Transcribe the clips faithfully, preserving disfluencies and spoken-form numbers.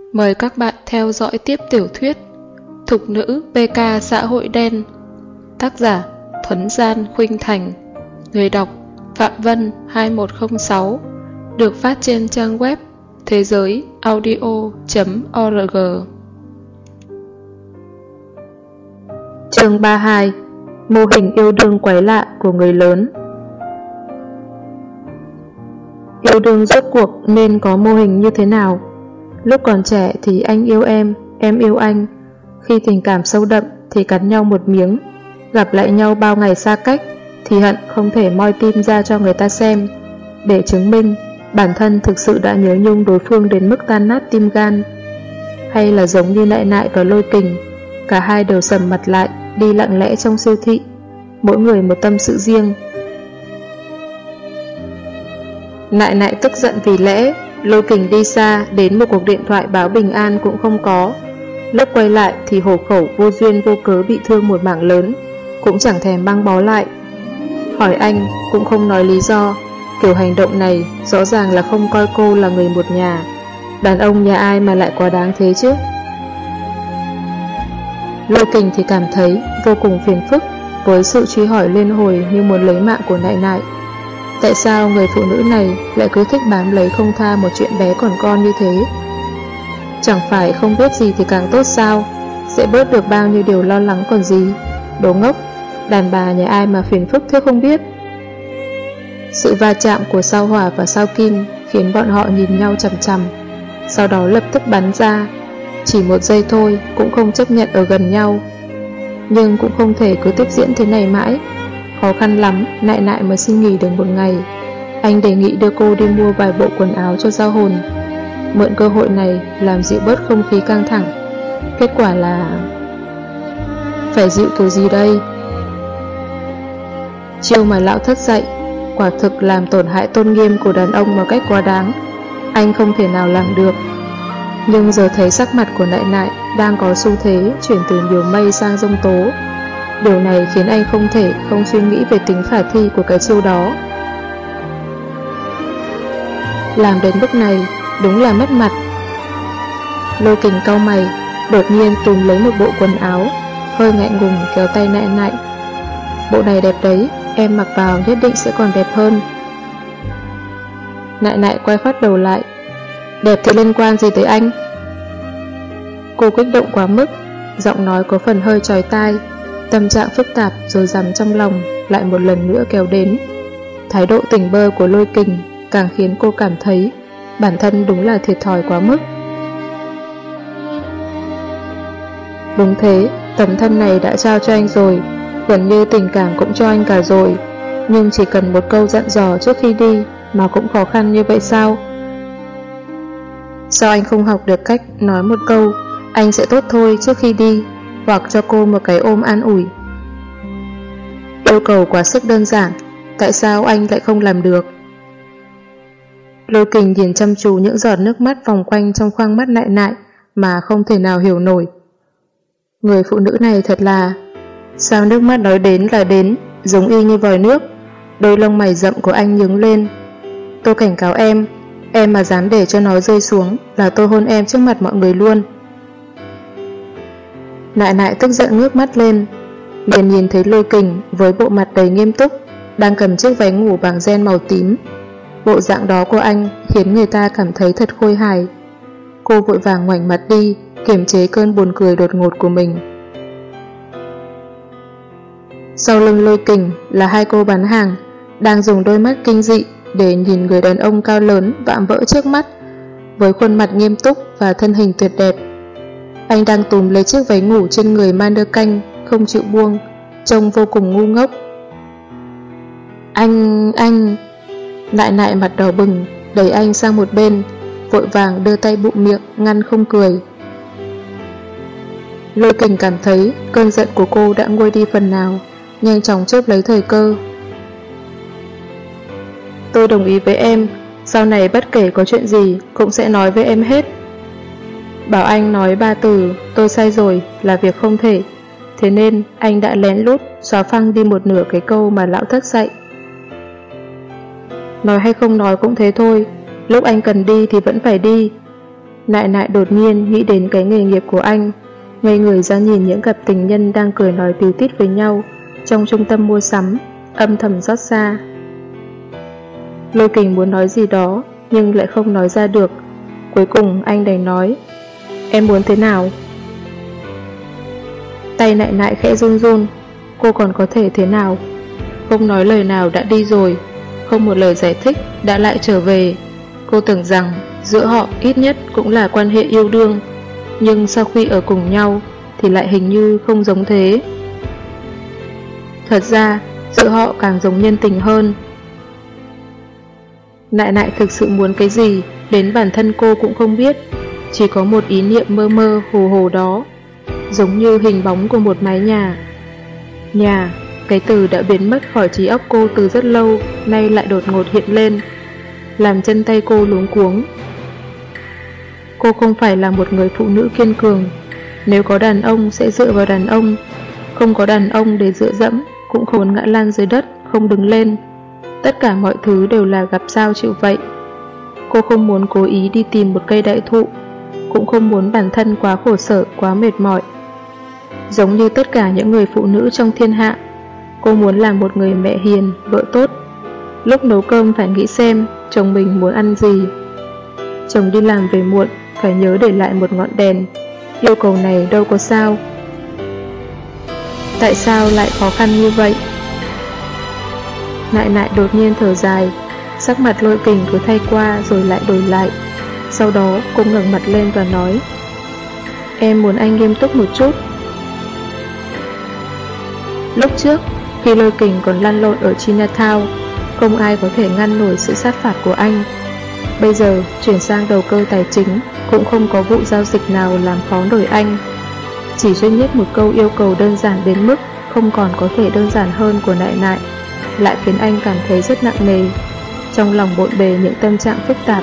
Mời các bạn theo dõi tiếp tiểu thuyết Thục nữ pê ca xã hội đen. Tác giả Thuấn Gian Khuynh Thành. Người đọc Phạm Vân hai một không sáu. Được phát trên trang web thế giới audio chấm org. Chương ba mươi hai. Mô hình yêu đương quái lạ của người lớn. Yêu đương rốt cuộc nên có mô hình như thế nào? Lúc còn trẻ thì anh yêu em, em yêu anh. Khi tình cảm sâu đậm thì cắn nhau một miếng. Gặp lại nhau bao ngày xa cách thì hận không thể moi tim ra cho người ta xem, để chứng minh bản thân thực sự đã nhớ nhung đối phương đến mức tan nát tim gan. Hay là giống như Nại Nại và Lôi Kình, cả hai đều sầm mặt lại, đi lặng lẽ trong siêu thị, mỗi người một tâm sự riêng. Nại Nại tức giận vì lẽ Lôi Kình đi xa đến một cuộc điện thoại báo bình an cũng không có. Lúc quay lại thì hổ khẩu vô duyên vô cớ bị thương một mảng lớn, cũng chẳng thèm băng bó lại. Hỏi anh cũng không nói lý do. Kiểu hành động này rõ ràng là không coi cô là người một nhà. Đàn ông nhà ai mà lại quá đáng thế chứ? Lôi Kình thì cảm thấy vô cùng phiền phức với sự truy hỏi liên hồi như muốn lấy mạng của Nại Nại. Tại sao người phụ nữ này lại cứ thích bám lấy không tha một chuyện bé còn con như thế? Chẳng phải không biết gì thì càng tốt sao? Sẽ bớt được bao nhiêu điều lo lắng còn gì? Đồ ngốc, đàn bà nhà ai mà phiền phức thế không biết? Sự va chạm của sao hỏa và sao kim khiến bọn họ nhìn nhau chằm chằm, sau đó lập tức bắn ra. Chỉ một giây thôi cũng không chấp nhận ở gần nhau. Nhưng cũng không thể cứ tiếp diễn thế này mãi. Khó khăn lắm Nại Nại mới xin nghỉ được một ngày. Anh đề nghị đưa cô đi mua vài bộ quần áo cho giao hồn, mượn cơ hội này làm dịu bớt không khí căng thẳng. Kết quả là... phải dịu kiểu gì đây? Chiêu mà lão thất dạy quả thực làm tổn hại tôn nghiêm của đàn ông một cách quá đáng. Anh không thể nào làm được. Nhưng giờ thấy sắc mặt của Nại Nại đang có xu thế chuyển từ nhiều mây sang giông tố. Điều này khiến anh không thể không suy nghĩ về tính khả thi của cái chiêu đó. Làm đến bước này đúng là mất mặt. Lôi Kình cau mày, đột nhiên túm lấy một bộ quần áo, hơi ngại ngùng kéo tay Nại Nại. Bộ này đẹp đấy, em mặc vào nhất định sẽ còn đẹp hơn. Nại Nại quay phát đầu lại. Đẹp thì liên quan gì tới anh? Cô kích động quá mức, giọng nói có phần hơi chói tai. Tâm trạng phức tạp rồi dằm trong lòng lại một lần nữa kéo đến. Thái độ tỉnh bơ của Lôi Kình càng khiến cô cảm thấy bản thân đúng là thiệt thòi quá mức. Đúng thế, tấm thân này đã trao cho anh rồi, gần như tình cảm cũng cho anh cả rồi. Nhưng chỉ cần một câu dặn dò trước khi đi mà cũng khó khăn như vậy sao? Sao anh không học được cách nói một câu anh sẽ tốt thôi trước khi đi, hoặc cho cô một cái ôm an ủi? Yêu cầu quá sức đơn giản, tại sao anh lại không làm được? Lôi Kình nhìn chăm chú những giọt nước mắt vòng quanh trong khoang mắt Nại Nại mà không thể nào hiểu nổi. Người phụ nữ này thật là... sao nước mắt nói đến là đến, giống y như vòi nước. Đôi lông mày rậm của anh nhướng lên. Tôi cảnh cáo em, em mà dám để cho nó rơi xuống là tôi hôn em trước mặt mọi người luôn. Nại Nại tức giận ngước mắt lên, liền nhìn thấy Lôi Kình với bộ mặt đầy nghiêm túc, đang cầm chiếc váy ngủ bằng ren màu tím. Bộ dạng đó của anh khiến người ta cảm thấy thật khôi hài. Cô vội vàng ngoảnh mặt đi, kiềm chế cơn buồn cười đột ngột của mình. Sau lưng Lôi Kình là hai cô bán hàng, đang dùng đôi mắt kinh dị để nhìn người đàn ông cao lớn vạm vỡ trước mắt, với khuôn mặt nghiêm túc và thân hình tuyệt đẹp. Anh đang túm lấy chiếc váy ngủ trên người mannequin không chịu buông, trông vô cùng ngu ngốc. Anh... anh... Nại Nại mặt đỏ bừng, đẩy anh sang một bên, vội vàng đưa tay bụm miệng ngăn không cười. Lôi Kình cảm thấy cơn giận của cô đã nguôi đi phần nào, nhanh chóng chớp lấy thời cơ. Tôi đồng ý với em, sau này bất kể có chuyện gì cũng sẽ nói với em hết. Bảo anh nói ba từ tôi sai rồi là việc không thể, thế nên anh đã lén lút xóa phăng đi một nửa cái câu mà lão thất dạy. Nói hay không nói cũng thế thôi, lúc anh cần đi thì vẫn phải đi. Nại nại đột nhiên nghĩ đến cái nghề nghiệp của anh, ngây người ra nhìn những cặp tình nhân đang cười nói tíu tít với nhau trong trung tâm mua sắm, âm thầm xót xa. Lôi Kình muốn nói gì đó nhưng lại không nói ra được. Cuối cùng anh đành nói, em muốn thế nào? Tay nại nại khẽ run run. Cô còn có thể thế nào? Không nói lời nào đã đi rồi, không một lời giải thích đã lại trở về. Cô tưởng rằng giữa họ ít nhất cũng là quan hệ yêu đương, nhưng sau khi ở cùng nhau thì lại hình như không giống thế. Thật ra giữa họ càng giống nhân tình hơn. Nại nại thực sự muốn cái gì, đến bản thân cô cũng không biết. Chỉ có một ý niệm mơ mơ hồ hồ đó, giống như hình bóng của một mái nhà. Nhà, cái từ đã biến mất khỏi trí óc cô từ rất lâu, nay lại đột ngột hiện lên, làm chân tay cô luống cuống. Cô không phải là một người phụ nữ kiên cường. Nếu có đàn ông sẽ dựa vào đàn ông, không có đàn ông để dựa dẫm, cũng không muốn ngã lăn dưới đất, không đứng lên. Tất cả mọi thứ đều là gặp sao chịu vậy. Cô không muốn cố ý đi tìm một cây đại thụ, cũng không muốn bản thân quá khổ sở, quá mệt mỏi. Giống như tất cả những người phụ nữ trong thiên hạ, cô muốn làm một người mẹ hiền, vợ tốt. Lúc nấu cơm phải nghĩ xem chồng mình muốn ăn gì. Chồng đi làm về muộn, phải nhớ để lại một ngọn đèn. Yêu cầu này đâu có sao. Tại sao lại khó khăn như vậy? Nại nại đột nhiên thở dài. Sắc mặt Lôi Kình cứ thay qua rồi lại đổi lại. Sau đó cô ngẩng mặt lên và nói, em muốn anh nghiêm túc một chút. Lúc trước, khi Lôi Kình còn lăn lộn ở Chinatown, không ai có thể ngăn nổi sự sát phạt của anh. Bây giờ chuyển sang đầu cơ tài chính, cũng không có vụ giao dịch nào làm khó nổi anh. Chỉ duy nhất một câu yêu cầu đơn giản đến mức không còn có thể đơn giản hơn của nại nại lại khiến anh cảm thấy rất nặng nề, trong lòng bộn bề những tâm trạng phức tạp.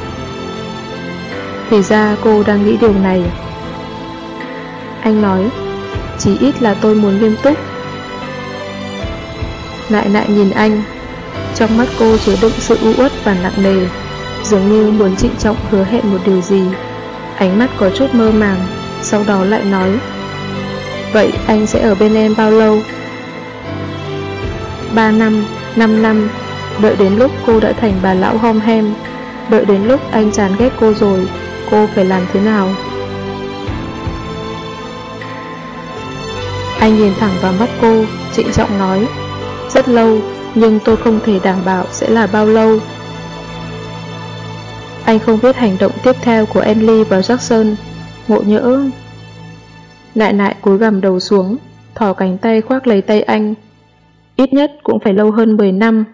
Thì ra cô đang nghĩ điều này. Anh nói, chỉ ít là tôi muốn nghiêm túc. Nại nại nhìn anh, trong mắt cô chứa đựng sự u uất và nặng nề, dường như muốn trịnh trọng hứa hẹn một điều gì. Ánh mắt có chút mơ màng, sau đó lại nói, vậy anh sẽ ở bên em bao lâu? Ba năm, năm năm, đợi đến lúc cô đã thành bà lão hom hem, đợi đến lúc anh chán ghét cô rồi, cô phải làm thế nào? Anh nhìn thẳng vào mắt cô, trịnh trọng nói, rất lâu, nhưng tôi không thể đảm bảo sẽ là bao lâu. Anh không biết hành động tiếp theo của Enly và Jackson. Ngộ nhỡ. Nại nại cúi gằm đầu xuống, thò cánh tay khoác lấy tay anh. Ít nhất cũng phải lâu hơn mười năm.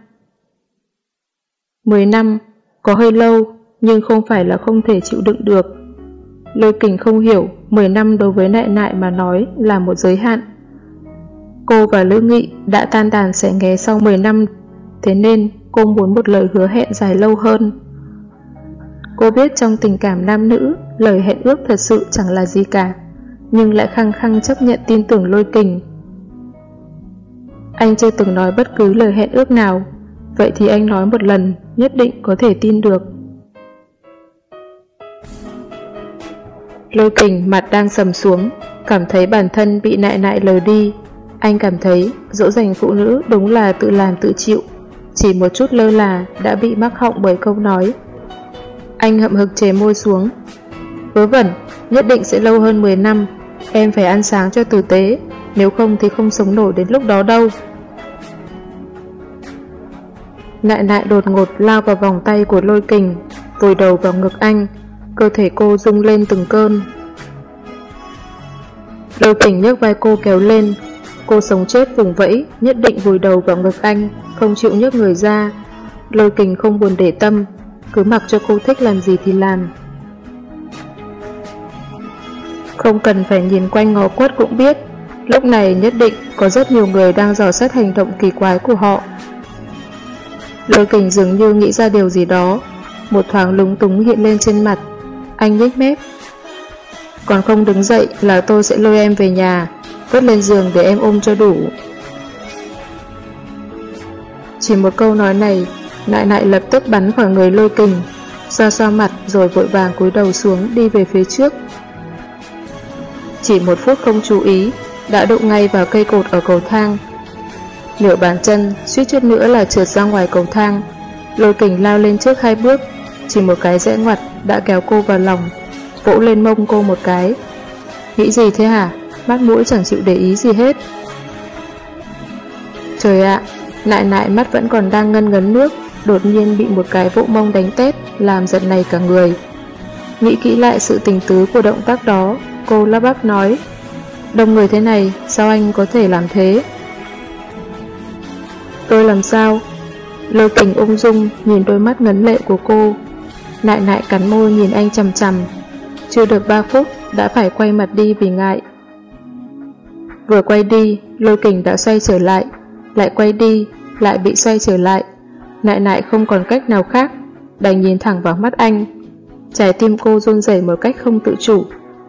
mười năm, có hơi lâu, nhưng không phải là không thể chịu đựng được. Lôi Kình không hiểu mười năm đối với nại nại mà nói là một giới hạn. Cô và Lữ Nghị đã tan đàn xẻ nghé sau mười năm, thế nên cô muốn một lời hứa hẹn dài lâu hơn. Cô biết trong tình cảm nam nữ, lời hẹn ước thật sự chẳng là gì cả, nhưng lại khăng khăng chấp nhận tin tưởng Lôi Kình. Anh chưa từng nói bất cứ lời hẹn ước nào, vậy thì anh nói một lần, nhất định có thể tin được. Lôi Kình mặt đang sầm xuống, cảm thấy bản thân bị nại nại lờ đi. Anh cảm thấy dỗ dành phụ nữ đúng là tự làm tự chịu, chỉ một chút lơ là đã bị mắc họng bởi câu nói. Anh hậm hực chế môi xuống. Vớ vẩn, nhất định sẽ lâu hơn mười năm. Em phải ăn sáng cho tử tế, nếu không thì không sống nổi đến lúc đó đâu. Nại nại đột ngột lao vào vòng tay của Lôi Kình, vùi đầu vào ngực anh. Cơ thể cô rung lên từng cơn. Lôi Kình nhấc vai cô kéo lên. Cô sống chết vùng vẫy, nhất định vùi đầu vào ngực anh, không chịu nhấc người ra. Lôi Kình không buồn để tâm, cứ mặc cho cô thích làm gì thì làm. Không cần phải nhìn quanh ngó quất cũng biết, lúc này nhất định có rất nhiều người đang dò xét hành động kỳ quái của họ. Lôi Kình dường như nghĩ ra điều gì đó, một thoáng lúng túng hiện lên trên mặt. Anh nhếch mép. Còn không đứng dậy là tôi sẽ lôi em về nhà, vớt lên giường để em ôm cho đủ. Chỉ một câu nói này, nại nại lập tức bắn khỏi người Lôi Kình, xoa xoa mặt rồi vội vàng cúi đầu xuống đi về phía trước. Chỉ một phút không chú ý, đã đụng ngay vào cây cột ở cầu thang. Nửa bàn chân suýt chút nữa là trượt ra ngoài cầu thang. Lôi Kình lao lên trước hai bước, chỉ một cái rẽ ngoặt đã kéo cô vào lòng, vỗ lên mông cô một cái. Nghĩ gì thế hả? Mắt mũi chẳng chịu để ý gì hết. Trời ạ, Nại Nại mắt vẫn còn đang ngân ngấn nước, đột nhiên bị một cái vỗ mông đánh tét, làm giật nảy cả người. Nghĩ kỹ lại sự tình tứ của động tác đó, cô lắp bắp nói: đông người thế này, sao anh có thể làm thế? Tôi làm sao? Lôi Kình ung dung nhìn đôi mắt ngấn lệ của cô. Nại Nại cắn môi nhìn anh chằm chằm. Chưa được ba phút đã phải quay mặt đi vì ngại. Vừa quay đi, Lôi Kình đã xoay trở lại, lại quay đi, lại bị xoay trở lại. Nại Nại không còn cách nào khác, đành nhìn thẳng vào mắt anh. Trái tim cô run rẩy một cách không tự chủ.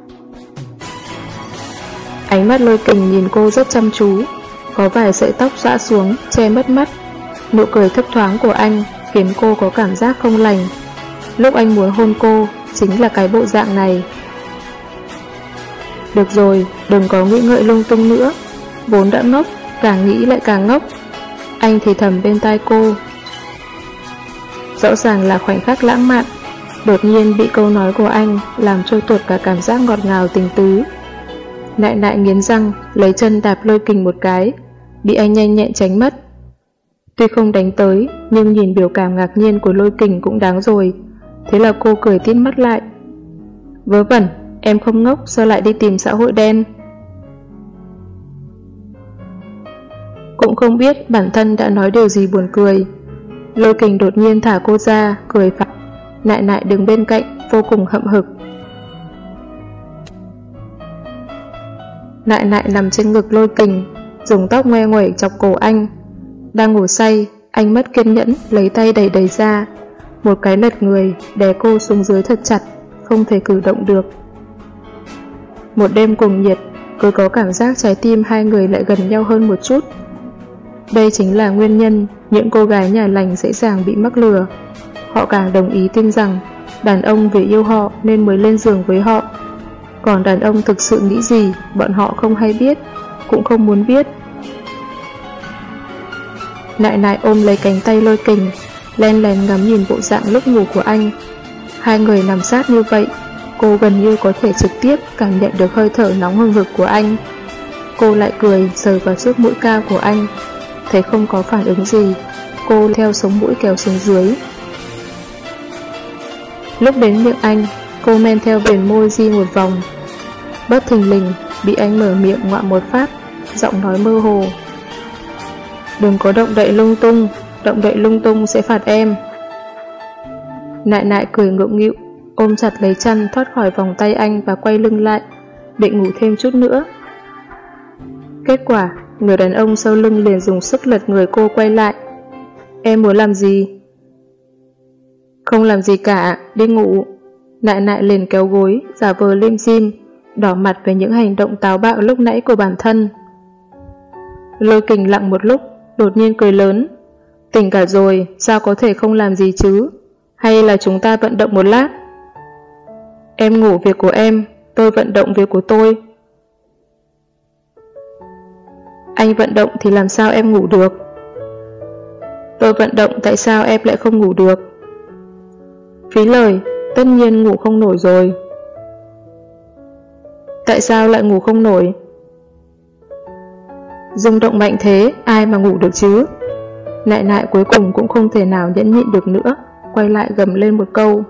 Ánh mắt Lôi Kình nhìn cô rất chăm chú, có vài sợi tóc xõa xuống che mất mắt. Nụ cười thấp thoáng của anh khiến cô có cảm giác không lành. Lúc anh muốn hôn cô chính là cái bộ dạng này. Được rồi, đừng có nghĩ ngợi lung tung nữa. Vốn đã ngốc, càng nghĩ lại càng ngốc. Anh thì thầm bên tai cô. Rõ ràng là khoảnh khắc lãng mạn, đột nhiên bị câu nói của anh làm trôi tuột cả cảm giác ngọt ngào tình tứ. Nại Nại nghiến răng, lấy chân đạp Lôi Kình một cái, bị anh nhanh nhẹn tránh mất. Tuy không đánh tới, nhưng nhìn biểu cảm ngạc nhiên của Lôi Kình cũng đáng rồi. Thế là cô cười tít mắt lại. Vớ vẩn, em không ngốc, sao lại đi tìm xã hội đen? Cũng không biết bản thân đã nói điều gì buồn cười. Lôi Kình đột nhiên thả cô ra, cười phạt. Nại Nại đứng bên cạnh, vô cùng hậm hực. Nại Nại nằm trên ngực Lôi Kình, dùng tóc ngoe nguẩy chọc cổ anh. Đang ngủ say, anh mất kiên nhẫn, lấy tay đẩy đẩy ra. Một cái lật người, đè cô xuống dưới thật chặt, không thể cử động được. Một đêm cuồng nhiệt, cứ có cảm giác trái tim hai người lại gần nhau hơn một chút. Đây chính là nguyên nhân những cô gái nhà lành dễ dàng bị mắc lừa. Họ càng đồng ý tin rằng đàn ông vì yêu họ nên mới lên giường với họ. Còn đàn ông thực sự nghĩ gì, bọn họ không hay biết, cũng không muốn biết. Nại Nại ôm lấy cánh tay Lôi Kình, len lén ngắm nhìn bộ dạng lúc ngủ của anh. Hai người nằm sát như vậy, cô gần như có thể trực tiếp cảm nhận được hơi thở nóng hừng hực của anh. Cô lại cười sờ vào trước mũi cao của anh. Thấy không có phản ứng gì, cô theo sống mũi kéo xuống dưới. Lúc đến miệng anh, cô men theo viền môi di một vòng. Bất thình lình bị anh mở miệng ngoạm một phát, giọng nói mơ hồ. Đừng có động đậy lung tung, động đậy lung tung sẽ phạt em. Nại Nại cười ngượng nghịu, ôm chặt lấy chăn thoát khỏi vòng tay anh và quay lưng lại, định ngủ thêm chút nữa. Kết quả, người đàn ông sau lưng liền dùng sức lật người cô quay lại. Em muốn làm gì? Không làm gì cả, đi ngủ. Nại Nại liền kéo gối, giả vờ lim dim, đỏ mặt về những hành động táo bạo lúc nãy của bản thân. Lôi Kình lặng một lúc, đột nhiên cười lớn. Tỉnh cả rồi, sao có thể không làm gì chứ? Hay là chúng ta vận động một lát? Em ngủ việc của em, tôi vận động việc của tôi. Anh vận động thì làm sao em ngủ được? Tôi vận động tại sao em lại không ngủ được? Phí lời, tất nhiên ngủ không nổi rồi. Tại sao lại ngủ không nổi? Rung động mạnh thế, ai mà ngủ được chứ? Nại Nại cuối cùng cũng không thể nào nhẫn nhịn được nữa, quay lại gầm lên một câu.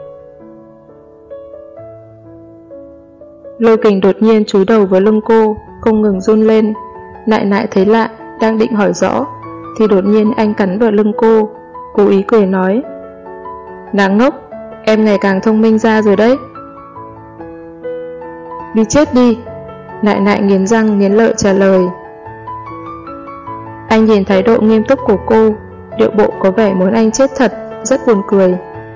Lôi Kình đột nhiên chúi đầu vào lưng cô, không ngừng run lên. Nại Nại thấy lạ, đang định hỏi rõ, thì đột nhiên anh cắn vào lưng cô, cố ý cười nói. Nàng ngốc, em ngày càng thông minh ra rồi đấy. Đi chết đi. Nại Nại nghiến răng nghiến lợi trả lời. Anh nhìn thái độ nghiêm túc của cô, điệu bộ có vẻ muốn anh chết thật, rất buồn cười.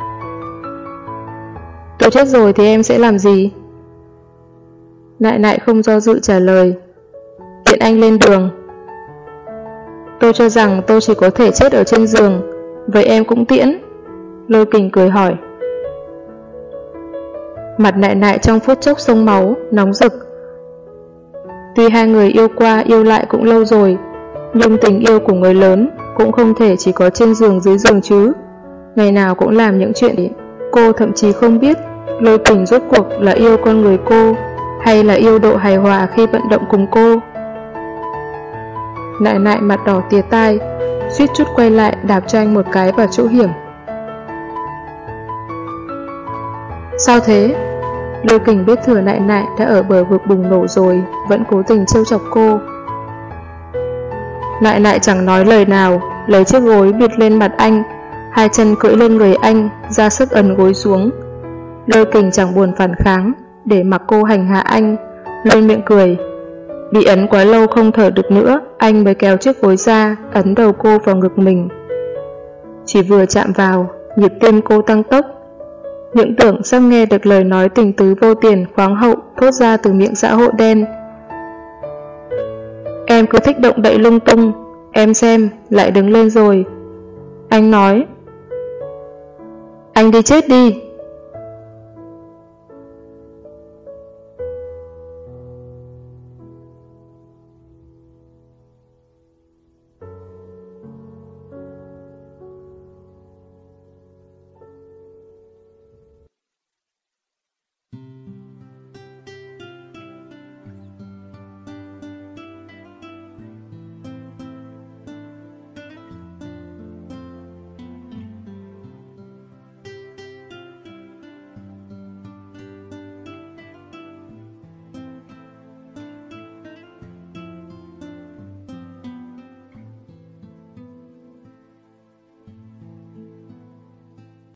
Tôi chết rồi thì em sẽ làm gì? Nại Nại không do dự trả lời. Tiện anh lên đường. Tôi cho rằng tôi chỉ có thể chết ở trên giường, vậy em cũng tiễn. Lôi Kình cười hỏi. Mặt Nại Nại trong phút chốc sông máu, nóng rực. Tuy hai người yêu qua yêu lại cũng lâu rồi, nhưng tình yêu của người lớn cũng không thể chỉ có trên giường dưới giường chứ. Ngày nào cũng làm những chuyện ấy. Cô thậm chí không biết Lôi Kình rốt cuộc là yêu con người cô hay là yêu độ hài hòa khi vận động cùng cô. Nại Nại mặt đỏ tía tai, suýt chút quay lại đạp cho anh một cái vào chỗ hiểm. Sao thế? Lôi Kình biết thừa Nại Nại đã ở bờ vực bùng nổ rồi, vẫn cố tình trêu chọc cô. Nại Nại chẳng nói lời nào, lấy chiếc gối bịt lên mặt anh, hai chân cưỡi lên người anh, ra sức ấn gối xuống. Lôi Kình chẳng buồn phản kháng, để mặc cô hành hạ anh, lên miệng cười. Bị ấn quá lâu không thở được nữa, anh mới kéo chiếc gối ra, ấn đầu cô vào ngực mình. Chỉ vừa chạm vào, nhịp tim cô tăng tốc. Những tưởng sắp nghe được lời nói tình tứ vô tiền khoáng hậu thốt ra từ miệng xã hội đen. Em cứ thích động đậy lung tung, em xem, lại đứng lên rồi. Anh nói. Anh đi chết đi.